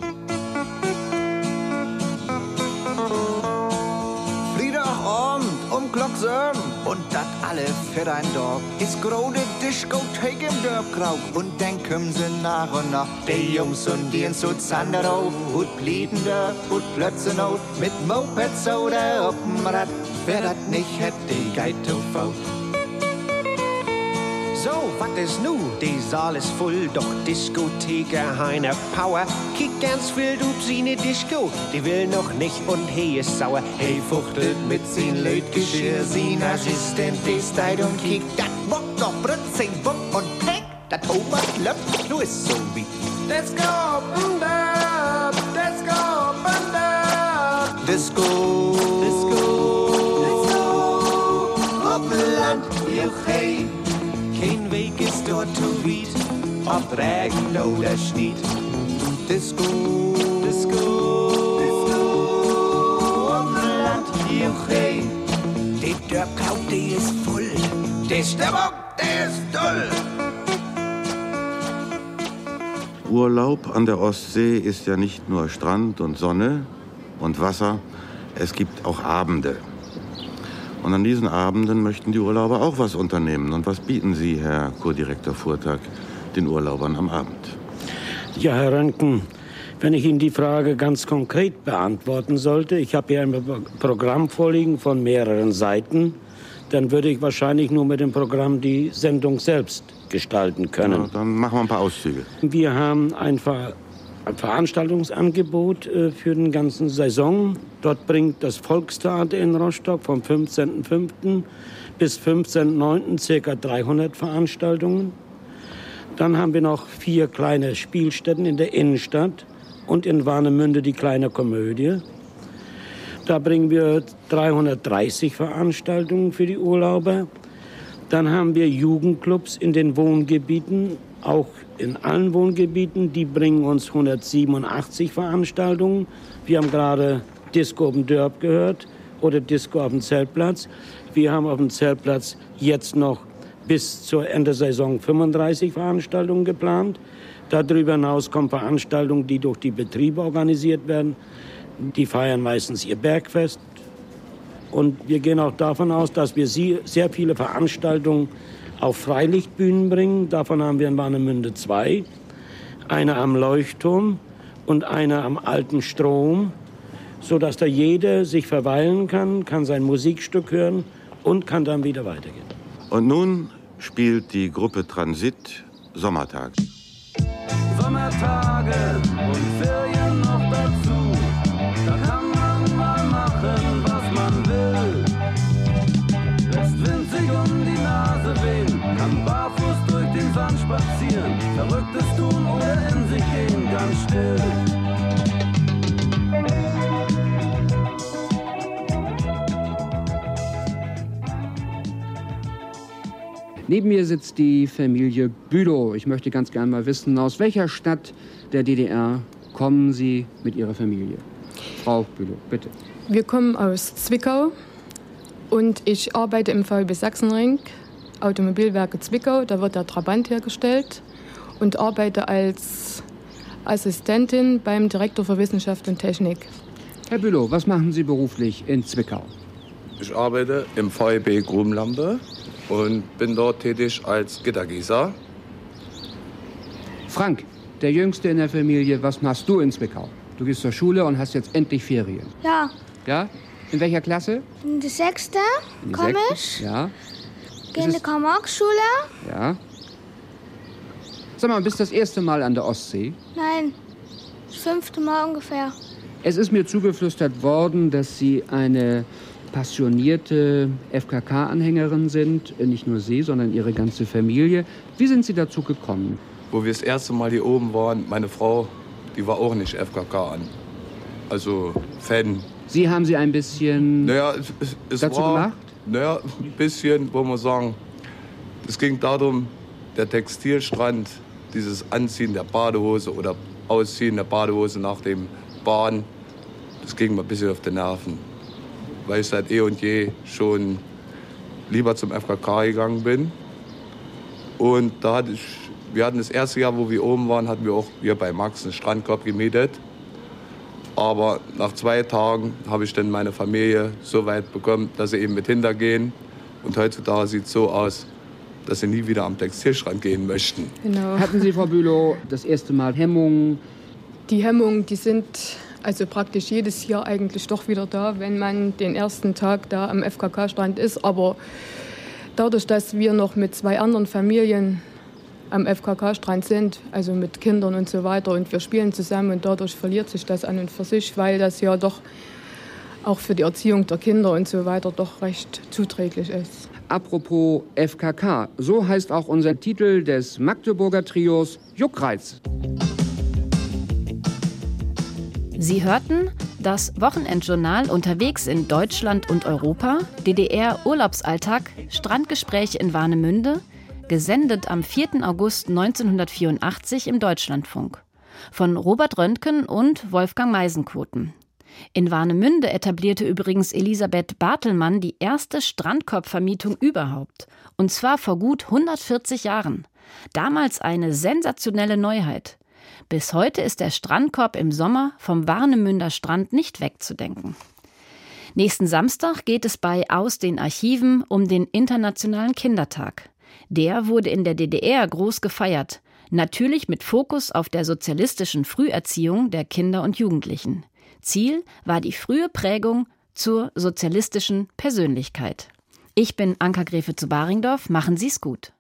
Freitagabend um Glock sieben und dat alle für dein Dorf. Ist grode Diskothek im Dörpkrauk und dann kommen sie nach und nach. Die Jungs und die so Zanderau, gut blieben da, gut plötzlich not, mit Mopeds oder auf dem Rad. Wer dat nicht hätt, die geht auf. So, wat is nu? Die Saal ist voll, doch Diskotheke heine Power. Kick ganz wild up seine Disco, die will noch nicht und he ist sauer. He fuchtelt mit sin Leutgeschirr, sin Assistent ist deit und kickt. Dat Bock doch Britzing, Bock und Peck, dat Ober löppt, nu ist so wie. Let's go, und up, let's go, und up. Disco, Disco, let's go, auf Land, juch hey. Kein Weg ist dort zu weit, ob Regen oder Schnitt. Disco, Disco, Disco, am Land, juchei. Die Dörpkraut, die ist voll, die Stimmung, die ist toll. Urlaub an der Ostsee ist ja nicht nur Strand und Sonne und Wasser, es gibt auch Abende. Und an diesen Abenden möchten die Urlauber auch was unternehmen. Und was bieten Sie, Herr Kurdirektor Furtag, den Urlaubern am Abend? Ja, Herr Röntgen, wenn ich Ihnen die Frage ganz konkret beantworten sollte, ich habe hier ein Programm vorliegen von mehreren Seiten, dann würde ich wahrscheinlich nur mit dem Programm die Sendung selbst gestalten können. Ja, dann machen wir ein paar Auszüge. Wir haben ein Ver Ein Veranstaltungsangebot äh, für den ganzen Saison. Dort bringt das Volkstheater in Rostock vom fünfzehnten fünften bis fünfzehnten neunten ca. dreihundert Veranstaltungen. Dann haben wir noch vier kleine Spielstätten in der Innenstadt und in Warnemünde die kleine Komödie. Da bringen wir dreihundertdreißig Veranstaltungen für die Urlauber. Dann haben wir Jugendclubs in den Wohngebieten, auch in allen Wohngebieten. Die bringen uns hundertsiebenundachtzig Veranstaltungen. Wir haben gerade Disco auf dem Dörp gehört oder Disco auf dem Zeltplatz. Wir haben auf dem Zeltplatz jetzt noch bis zur Ende der Saison fünfunddreißig Veranstaltungen geplant. Darüber hinaus kommen Veranstaltungen, die durch die Betriebe organisiert werden. Die feiern meistens ihr Bergfest. Und wir gehen auch davon aus, dass wir sehr viele Veranstaltungen auf Freilichtbühnen bringen. Davon haben wir in Warnemünde zwei. Eine am Leuchtturm und eine am Alten Strom, sodass da jeder sich verweilen kann, kann sein Musikstück hören und kann dann wieder weitergehen. Und nun spielt die Gruppe Transit Sommertag. Sommertage und Ferien noch dazu. Da kann man mal machen, was man will. Lässt winzig um die Nase wehen, kann barfuß durch den Sand spazieren, Verrücktes tun oder in sich gehen, ganz still. Neben mir sitzt die Familie Bülow. Ich möchte ganz gerne mal wissen, aus welcher Stadt der D D R kommen Sie mit Ihrer Familie? Frau Bülow, bitte. Wir kommen aus Zwickau und ich arbeite im V B Sachsenring, Automobilwerke Zwickau. Da wird der Trabant hergestellt und arbeite als Assistentin beim Direktor für Wissenschaft und Technik. Herr Bülow, was machen Sie beruflich in Zwickau? Ich arbeite im V E B Grubenlampe und bin dort tätig als Gittergießer. Frank, der Jüngste in der Familie, was machst du in Zwickau? Du gehst zur Schule und hast jetzt endlich Ferien. Ja, Ja? In welcher Klasse? in die sechste In die komme sechste? ich. Ja. Gehe in die Karl-Marx-Schule. Ja. Sag mal, bist du das erste Mal an der Ostsee? Nein, das fünfte Mal ungefähr. Es ist mir zugeflüstert worden, dass Sie eine passionierte F K K-Anhängerin sind. Nicht nur Sie, sondern Ihre ganze Familie. Wie sind Sie dazu gekommen? Wo wir das erste Mal hier oben waren, meine Frau, die war auch nicht F K K an. Also Fan. Sie haben sie ein bisschen naja, es, es, es dazu war, gemacht? Naja, ein bisschen, wo man sagen, es ging darum, der Textilstrand, dieses Anziehen der Badehose oder Ausziehen der Badehose nach dem Baden, das ging mir ein bisschen auf die Nerven. Weil ich seit eh und je schon lieber zum F K K gegangen bin. Und da hatte ich, wir hatten das erste Jahr, wo wir oben waren, hatten wir auch hier bei Max einen Strandkorb gemietet. Aber nach zwei Tagen habe ich dann meine Familie so weit bekommen, dass sie eben mit hintergehen. Und heutzutage sieht es so aus, dass sie nie wieder am Textilstrand gehen möchten. Genau. Hatten Sie, Frau Bülow, das erste Mal Hemmungen? Die Hemmungen, die sind also praktisch jedes Jahr eigentlich doch wieder da, wenn man den ersten Tag da am F K K-Strand ist. Aber dadurch, dass wir noch mit zwei anderen Familien am F K K-Strand sind, also mit Kindern und so weiter, und wir spielen zusammen und dadurch verliert sich das an und für sich, weil das ja doch auch für die Erziehung der Kinder und so weiter doch recht zuträglich ist. Apropos F K K, so heißt auch unser Titel des Magdeburger Trios Juckreiz. Sie hörten das Wochenendjournal unterwegs in Deutschland und Europa, D D R-Urlaubsalltag, Strandgespräche in Warnemünde, gesendet am vierten August neunzehnhundertvierundachtzig im Deutschlandfunk. Von Robert Röntgen und Wolfgang Meisenkoten. In Warnemünde etablierte übrigens Elisabeth Bartelmann die erste Strandkorbvermietung überhaupt. Und zwar vor gut hundertvierzig Jahren. Damals eine sensationelle Neuheit. Bis heute ist der Strandkorb im Sommer vom Warnemünder Strand nicht wegzudenken. Nächsten Samstag geht es bei Aus den Archiven um den Internationalen Kindertag. Der wurde in der D D R groß gefeiert, natürlich mit Fokus auf der sozialistischen Früherziehung der Kinder und Jugendlichen. Ziel war die frühe Prägung zur sozialistischen Persönlichkeit. Ich bin Anka Gräfe zu Baringdorf, machen Sie's gut.